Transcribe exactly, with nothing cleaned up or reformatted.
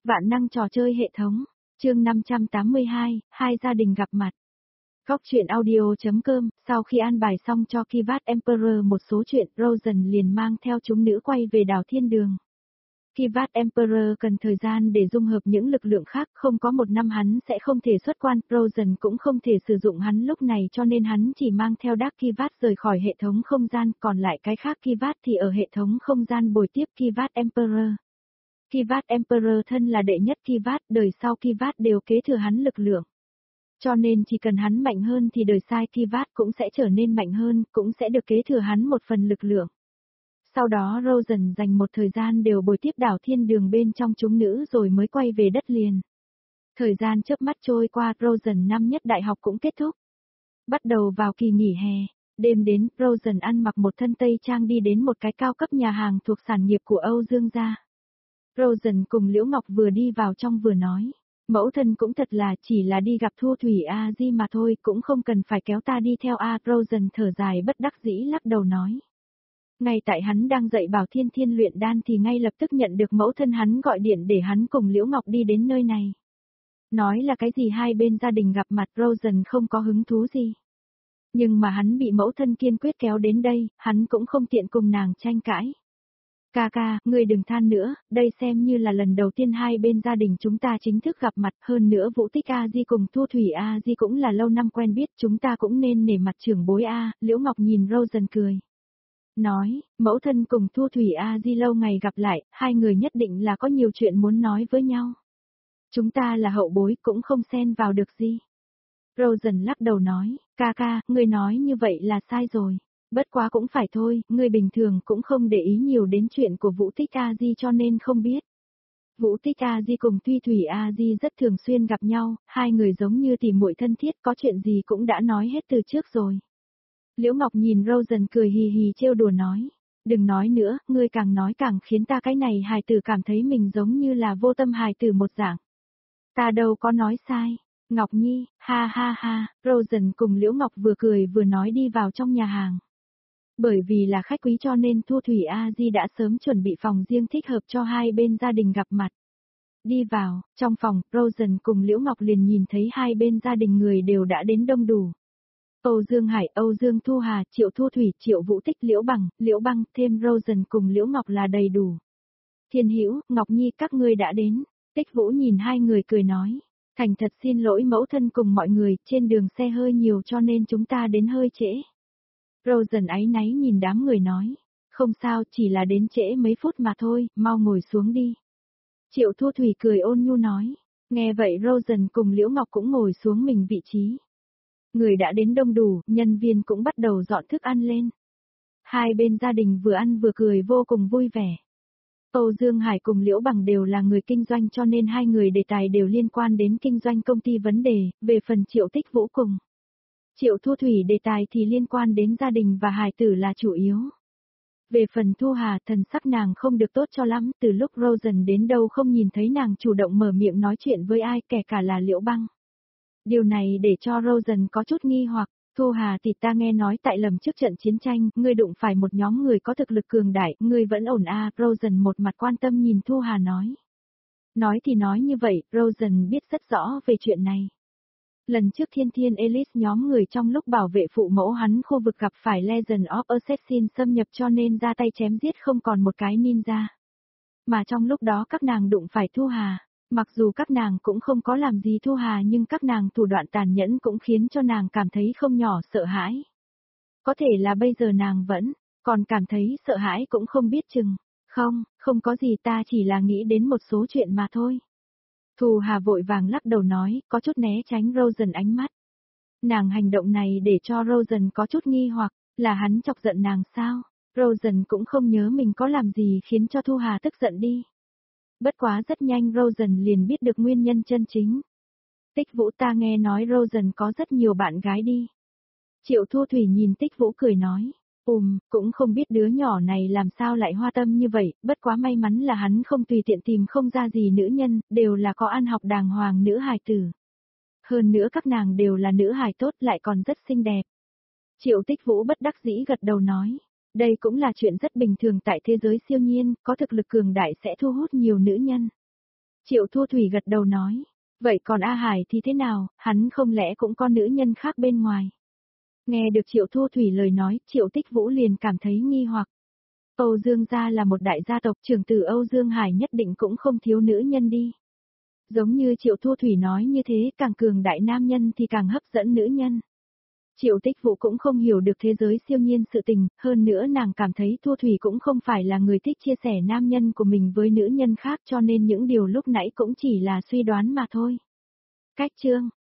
Vạn năng trò chơi hệ thống, chương năm trăm tám mươi hai, hai gia đình gặp mặt. Góc truyện audio.com, sau khi an bài xong cho Kivat Emperor một số chuyện, Rosen liền mang theo chúng nữ quay về đảo Thiên Đường. Kivat Emperor cần thời gian để dung hợp những lực lượng khác, không có một năm hắn sẽ không thể xuất quan, Rosen cũng không thể sử dụng hắn lúc này cho nên hắn chỉ mang theo Dark Kivat rời khỏi hệ thống không gian, còn lại cái khác Kivat thì ở hệ thống không gian bồi tiếp Kivat Emperor. Kivat Emperor thân là đệ nhất Kivat, đời sau Kivat đều kế thừa hắn lực lượng. Cho nên chỉ cần hắn mạnh hơn thì đời sai Kivat cũng sẽ trở nên mạnh hơn, cũng sẽ được kế thừa hắn một phần lực lượng. Sau đó Rosen dành một thời gian đều bồi tiếp đảo Thiên Đường bên trong chúng nữ rồi mới quay về đất liền. Thời gian chớp mắt trôi qua, Rosen năm nhất đại học cũng kết thúc. Bắt đầu vào kỳ nghỉ hè, đêm đến, Rosen ăn mặc một thân tây trang đi đến một cái cao cấp nhà hàng thuộc sản nghiệp của Âu Dương gia. Rosen cùng Liễu Ngọc vừa đi vào trong vừa nói, mẫu thân cũng thật là chỉ là đi gặp Thu Thủy A Di mà thôi, cũng không cần phải kéo ta đi theo A. Rosen thở dài bất đắc dĩ lắc đầu nói. Ngay tại hắn đang dạy bảo Thiên Thiên luyện đan thì ngay lập tức nhận được mẫu thân hắn gọi điện để hắn cùng Liễu Ngọc đi đến nơi này. Nói là cái gì hai bên gia đình gặp mặt, Rosen không có hứng thú gì. Nhưng mà hắn bị mẫu thân kiên quyết kéo đến đây, hắn cũng không tiện cùng nàng tranh cãi. Ca ca, ngươi đừng than nữa, đây xem như là lần đầu tiên hai bên gia đình chúng ta chính thức gặp mặt, hơn nữa Vũ Tích A Di cùng Thu Thủy A Di cũng là lâu năm quen biết, chúng ta cũng nên nể mặt trưởng bối A. Liễu Ngọc nhìn Rosen cười. Nói, mẫu thân cùng Thu Thủy A Di lâu ngày gặp lại, hai người nhất định là có nhiều chuyện muốn nói với nhau. Chúng ta là hậu bối cũng không xen vào được gì. Rosen lắc đầu nói, ca ca, ngươi nói như vậy là sai rồi. Bất quá cũng phải thôi, ngươi bình thường cũng không để ý nhiều đến chuyện của Vũ Tích A Di cho nên không biết. Vũ Tích A Di cùng Tuy Thủy A Di rất thường xuyên gặp nhau, hai người giống như tỉ muội thân thiết, có chuyện gì cũng đã nói hết từ trước rồi. Liễu Ngọc nhìn Rosen cười hì hì trêu đùa nói, đừng nói nữa, ngươi càng nói càng khiến ta cái này hài tử cảm thấy mình giống như là vô tâm hài tử một dạng. Ta đâu có nói sai. Ngọc Nhi, ha ha ha, Rosen cùng Liễu Ngọc vừa cười vừa nói đi vào trong nhà hàng. Bởi vì là khách quý cho nên Thu Thủy A Di đã sớm chuẩn bị phòng riêng thích hợp cho hai bên gia đình gặp mặt. Đi vào, trong phòng, Rosen cùng Liễu Ngọc liền nhìn thấy hai bên gia đình người đều đã đến đông đủ. Âu Dương Hải, Âu Dương Thu Hà, Triệu Thu Thủy, Triệu Vũ Tích, Liễu Bằng, Liễu Băng, thêm Rosen cùng Liễu Ngọc là đầy đủ. Thiên Hữu, Ngọc Nhi các ngươi đã đến. Tích Vũ nhìn hai người cười nói, thành thật xin lỗi mẫu thân cùng mọi người, trên đường xe hơi nhiều cho nên chúng ta đến hơi trễ. Rosen áy náy nhìn đám người nói, không sao, chỉ là đến trễ mấy phút mà thôi, mau ngồi xuống đi. Triệu Thu Thủy cười ôn nhu nói, nghe vậy Rosen cùng Liễu Ngọc cũng ngồi xuống mình vị trí. Người đã đến đông đủ, nhân viên cũng bắt đầu dọn thức ăn lên. Hai bên gia đình vừa ăn vừa cười vô cùng vui vẻ. Âu Dương Hải cùng Liễu Bằng đều là người kinh doanh cho nên hai người đề tài đều liên quan đến kinh doanh công ty vấn đề, về phần Triệu Tích Vũ cùng Triệu Thu Thủy đề tài thì liên quan đến gia đình và hài tử là chủ yếu. Về phần Thu Hà, thần sắc nàng không được tốt cho lắm, từ lúc Rosen đến đâu không nhìn thấy nàng chủ động mở miệng nói chuyện với ai, kể cả là Liễu Băng. Điều này để cho Rosen có chút nghi hoặc, Thu Hà thì ta nghe nói tại lầm trước trận chiến tranh, ngươi đụng phải một nhóm người có thực lực cường đại, ngươi vẫn ổn à, Rosen một mặt quan tâm nhìn Thu Hà nói. Nói thì nói như vậy, Rosen biết rất rõ về chuyện này. Lần trước Thiên Thiên Elite nhóm người trong lúc bảo vệ phụ mẫu hắn khu vực gặp phải Legend of Assassin xâm nhập cho nên ra tay chém giết không còn một cái ninja. Mà trong lúc đó các nàng đụng phải Thu Hà, mặc dù các nàng cũng không có làm gì Thu Hà nhưng các nàng thủ đoạn tàn nhẫn cũng khiến cho nàng cảm thấy không nhỏ sợ hãi. Có thể là bây giờ nàng vẫn còn cảm thấy sợ hãi cũng không biết chừng. Không, không có gì, ta chỉ là nghĩ đến một số chuyện mà thôi. Thu Hà vội vàng lắc đầu nói, có chút né tránh Rosen ánh mắt. Nàng hành động này để cho Rosen có chút nghi hoặc, là hắn chọc giận nàng sao? Rosen cũng không nhớ mình có làm gì khiến cho Thu Hà tức giận đi. Bất quá rất nhanh Rosen liền biết được nguyên nhân chân chính. Tích Vũ, ta nghe nói Rosen có rất nhiều bạn gái đi. Triệu Thu Thủy nhìn Tích Vũ cười nói. Ùm, cũng không biết đứa nhỏ này làm sao lại hoa tâm như vậy, bất quá may mắn là hắn không tùy tiện tìm không ra gì nữ nhân, đều là có ăn học đàng hoàng nữ hài tử. Hơn nữa các nàng đều là nữ hài tốt lại còn rất xinh đẹp. Triệu Tích Vũ bất đắc dĩ gật đầu nói, đây cũng là chuyện rất bình thường tại thế giới siêu nhiên, có thực lực cường đại sẽ thu hút nhiều nữ nhân. Triệu Thu Thủy gật đầu nói. Vậy còn A Hải thì thế nào, hắn không lẽ cũng có nữ nhân khác bên ngoài? Nghe được Triệu Thu Thủy lời nói, Triệu Tích Vũ liền cảm thấy nghi hoặc. Âu Dương gia là một đại gia tộc, trưởng tử Âu Dương Hải nhất định cũng không thiếu nữ nhân đi. Giống như Triệu Thu Thủy nói như thế, càng cường đại nam nhân thì càng hấp dẫn nữ nhân. Triệu Tích Vũ cũng không hiểu được thế giới siêu nhiên sự tình, hơn nữa nàng cảm thấy Thu Thủy cũng không phải là người thích chia sẻ nam nhân của mình với nữ nhân khác, cho nên những điều lúc nãy cũng chỉ là suy đoán mà thôi. Cách chương